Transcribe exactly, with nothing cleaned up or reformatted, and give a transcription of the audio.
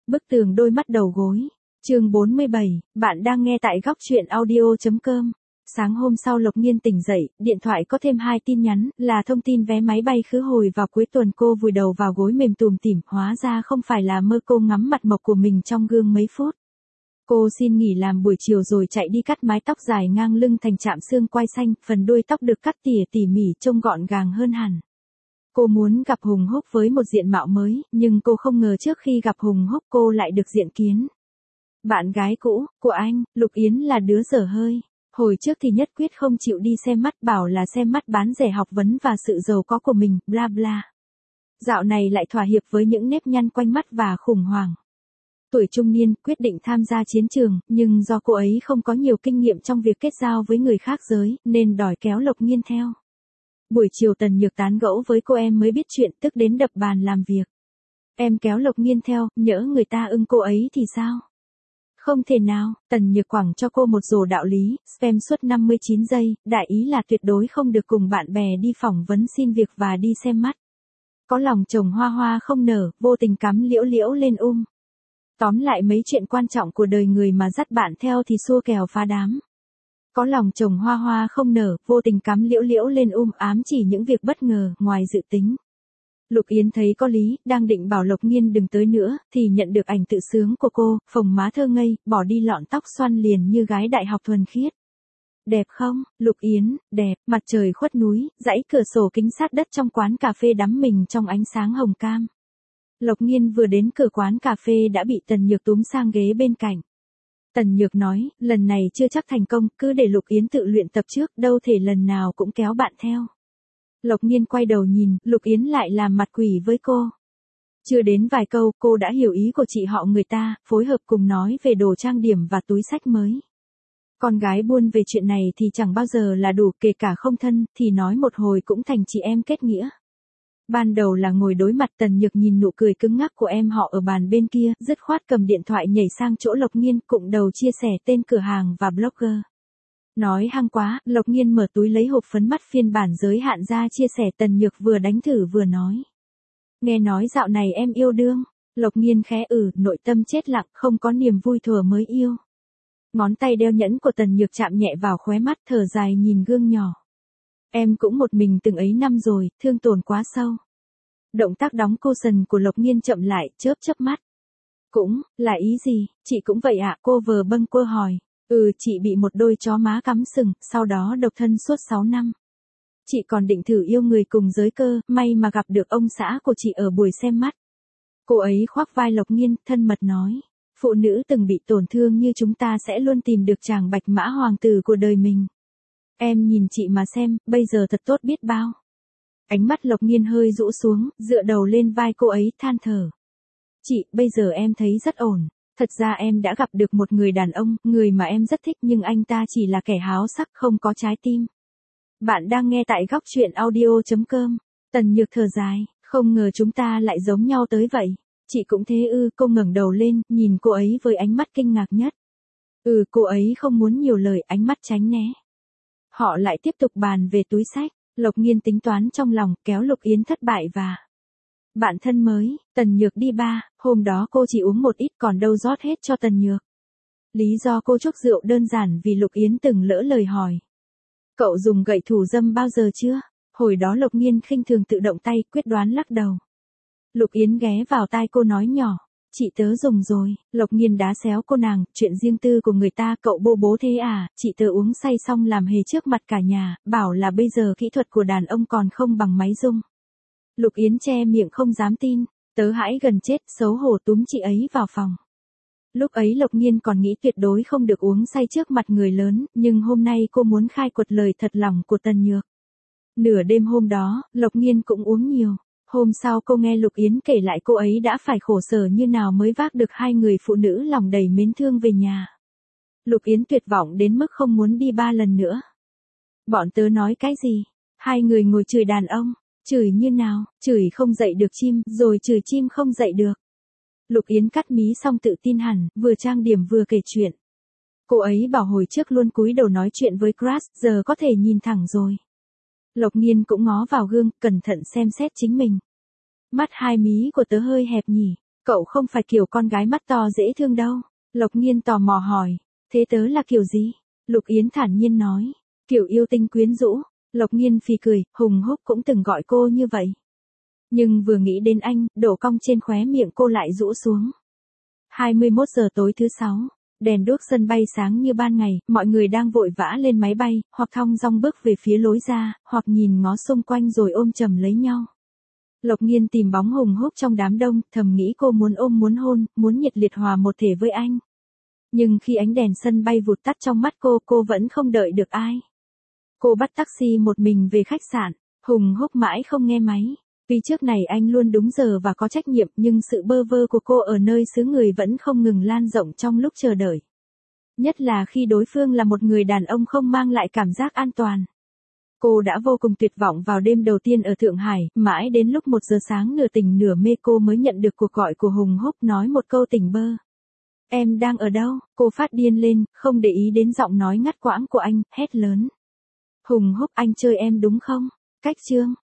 Bức tường đôi mắt đầu gối. Chương bốn mươi bảy, bạn đang nghe tại góc truyện audio chấm com. Sáng hôm sau Lộc Nhiên tỉnh dậy, điện thoại có thêm hai tin nhắn, là thông tin vé máy bay khứ hồi vào cuối tuần. Cô vùi đầu vào gối mềm tùm tỉm, hóa ra không phải là mơ. Cô ngắm mặt mộc của mình trong gương mấy phút. Cô xin nghỉ làm buổi chiều rồi chạy đi cắt mái tóc dài ngang lưng thành chạm xương quai xanh, phần đuôi tóc được cắt tỉa tỉ mỉ trông gọn gàng hơn hẳn. Cô muốn gặp Hùng Húc với một diện mạo mới, nhưng cô không ngờ trước khi gặp Hùng Húc cô lại được diện kiến. Bạn gái cũ của anh, Lục Yến là đứa dở hơi. Hồi trước thì nhất quyết không chịu đi xem mắt, bảo là xem mắt bán rẻ học vấn và sự giàu có của mình, bla bla. Dạo này lại thỏa hiệp với những nếp nhăn quanh mắt và khủng hoảng. Tuổi trung niên, quyết định tham gia chiến trường, nhưng do cô ấy không có nhiều kinh nghiệm trong việc kết giao với người khác giới, nên đòi kéo Lộc Nhiên theo. Buổi chiều Tần Nhược tán gẫu với cô em mới biết chuyện, tức đến đập bàn làm việc. Em kéo Lộc Nhiên theo, nhỡ người ta ưng cô ấy thì sao? Không thể nào. Tần Nhược quẳng cho cô một rổ đạo lý, spam suốt năm mươi chín giây, đại ý là tuyệt đối không được cùng bạn bè đi phỏng vấn xin việc và đi xem mắt. Có lòng trồng hoa hoa không nở, vô tình cắm liễu liễu lên um. Tóm lại mấy chuyện quan trọng của đời người mà dắt bạn theo thì xua kèo phá đám. Có lòng trồng hoa hoa không nở, vô tình cắm liễu liễu lên um, ám chỉ những việc bất ngờ, ngoài dự tính. Lục Yến thấy có lý, đang định bảo Lộc Nhiên đừng tới nữa, thì nhận được ảnh tự sướng của cô, phồng má thơ ngây, bỏ đi lọn tóc xoăn liền như gái đại học thuần khiết. Đẹp không, Lục Yến? Đẹp. Mặt trời khuất núi, dãy cửa sổ kính sát đất trong quán cà phê đắm mình trong ánh sáng hồng cam. Lộc Nhiên vừa đến cửa quán cà phê đã bị Tần Nhược túm sang ghế bên cạnh. Tần Nhược nói, lần này chưa chắc thành công, cứ để Lục Yến tự luyện tập trước, đâu thể lần nào cũng kéo bạn theo. Lộc Nhiên quay đầu nhìn, Lục Yến lại làm mặt quỷ với cô. Chưa đến vài câu, cô đã hiểu ý của chị họ người ta, phối hợp cùng nói về đồ trang điểm và túi xách mới. Con gái buôn về chuyện này thì chẳng bao giờ là đủ, kể cả không thân, thì nói một hồi cũng thành chị em kết nghĩa. Ban đầu là ngồi đối mặt, Tần Nhược nhìn nụ cười cứng ngắc của em họ ở bàn bên kia, dứt khoát cầm điện thoại nhảy sang chỗ Lộc Nhiên, cụng đầu chia sẻ tên cửa hàng và blogger. Nói hăng quá, Lộc Nhiên mở túi lấy hộp phấn mắt phiên bản giới hạn ra chia sẻ. Tần Nhược vừa đánh thử vừa nói. Nghe nói dạo này em yêu đương. Lộc Nhiên khẽ ừ, nội tâm chết lặng, không có niềm vui thuở mới yêu. Ngón tay đeo nhẫn của Tần Nhược chạm nhẹ vào khóe mắt, thở dài nhìn gương nhỏ. Em cũng một mình từng ấy năm rồi, thương tổn quá sâu. Động tác đóng cushion của Lộc Nhiên chậm lại, chớp chớp mắt. Cũng, là ý gì, chị cũng vậy ạ, cô vờ bâng quơ hỏi. Ừ, chị bị một đôi chó má cắm sừng, sau đó độc thân suốt sáu năm. Chị còn định thử yêu người cùng giới cơ, may mà gặp được ông xã của chị ở buổi xem mắt. Cô ấy khoác vai Lộc Nhiên, thân mật nói. Phụ nữ từng bị tổn thương như chúng ta sẽ luôn tìm được chàng bạch mã hoàng tử của đời mình. Em nhìn chị mà xem, bây giờ thật tốt biết bao. Ánh mắt Lộc Nhiên hơi rũ xuống, dựa đầu lên vai cô ấy, than thở. Chị, bây giờ em thấy rất ổn. Thật ra em đã gặp được một người đàn ông, người mà em rất thích, nhưng anh ta chỉ là kẻ háo sắc, không có trái tim. Bạn đang nghe tại góc truyện audio chấm com. Tần Nhược thở dài, không ngờ chúng ta lại giống nhau tới vậy. Chị cũng thế ư? Cô ngẩng đầu lên, nhìn cô ấy với ánh mắt kinh ngạc nhất. Ừ, cô ấy không muốn nhiều lời, ánh mắt tránh né. Họ lại tiếp tục bàn về túi xách. Lộc Nhiên tính toán trong lòng, kéo Lục Yến thất bại và bạn thân mới. Tần Nhược đi ba, hôm đó cô chỉ uống một ít, còn đâu rót hết cho Tần Nhược. Lý do cô chúc rượu đơn giản vì Lục Yến từng lỡ lời hỏi. Cậu dùng gậy thủ dâm bao giờ chưa? Hồi đó Lộc Nhiên khinh thường tự động tay, quyết đoán lắc đầu. Lục Yến ghé vào tai cô nói nhỏ. Chị tớ dùng rồi. Lộc Nhiên đá xéo cô nàng, chuyện riêng tư của người ta, cậu bô bố thế à? Chị tớ uống say xong làm hề trước mặt cả nhà, bảo là bây giờ kỹ thuật của đàn ông còn không bằng máy rung. Lục Yến che miệng không dám tin. Tớ hãi gần chết, xấu hổ túm chị ấy vào phòng. Lúc ấy Lộc Nhiên còn nghĩ tuyệt đối không được uống say trước mặt người lớn, nhưng hôm nay cô muốn khai quật lời thật lòng của Tần Nhược. Nửa đêm hôm đó, Lộc Nhiên cũng uống nhiều. Hôm sau cô nghe Lục Yến kể lại cô ấy đã phải khổ sở như nào mới vác được hai người phụ nữ lòng đầy mến thương về nhà. Lục Yến tuyệt vọng đến mức không muốn đi ba lần nữa. Bọn tớ nói cái gì? Hai người ngồi chửi đàn ông. Chửi như nào? Chửi không dậy được chim, rồi chửi chim không dậy được. Lục Yến cắt mí xong tự tin hẳn, vừa trang điểm vừa kể chuyện. Cô ấy bảo hồi trước luôn cúi đầu nói chuyện với crush, giờ có thể nhìn thẳng rồi. Lộc Nhiên cũng ngó vào gương, cẩn thận xem xét chính mình. Mắt hai mí của tớ hơi hẹp nhỉ, Cậu không phải kiểu con gái mắt to dễ thương đâu. Lộc Nhiên tò mò hỏi. Thế tớ là kiểu gì? Lục Yến thản nhiên nói. Kiểu yêu tinh quyến rũ. Lộc Nhiên phì cười, Hùng Húc cũng từng gọi cô như vậy. Nhưng vừa nghĩ đến anh, độ cong trên khóe miệng cô lại rũ xuống. hai mươi mốt giờ tối thứ sáu, đèn đuốc sân bay sáng như ban ngày, mọi người đang vội vã lên máy bay, hoặc thong dong bước về phía lối ra, hoặc nhìn ngó xung quanh rồi ôm chầm lấy nhau. Lộc Nhiên tìm bóng Hùng Húc trong đám đông, thầm nghĩ cô muốn ôm muốn hôn, muốn nhiệt liệt hòa một thể với anh. Nhưng khi ánh đèn sân bay vụt tắt trong mắt cô, cô vẫn không đợi được ai. Cô bắt taxi một mình về khách sạn, Hùng Húc mãi không nghe máy. Vì trước này anh luôn đúng giờ và có trách nhiệm, nhưng sự bơ vơ của cô ở nơi xứ người vẫn không ngừng lan rộng trong lúc chờ đợi. Nhất là khi đối phương là một người đàn ông không mang lại cảm giác an toàn. Cô đã vô cùng tuyệt vọng vào đêm đầu tiên ở Thượng Hải, mãi đến lúc một giờ sáng nửa tỉnh nửa mê cô mới nhận được cuộc gọi của Hùng Húc nói một câu tỉnh bơ. Em đang ở đâu? Cô phát điên lên, không để ý đến giọng nói ngắt quãng của anh, hét lớn. Hùng Húc, anh chơi em đúng không? Cách chương.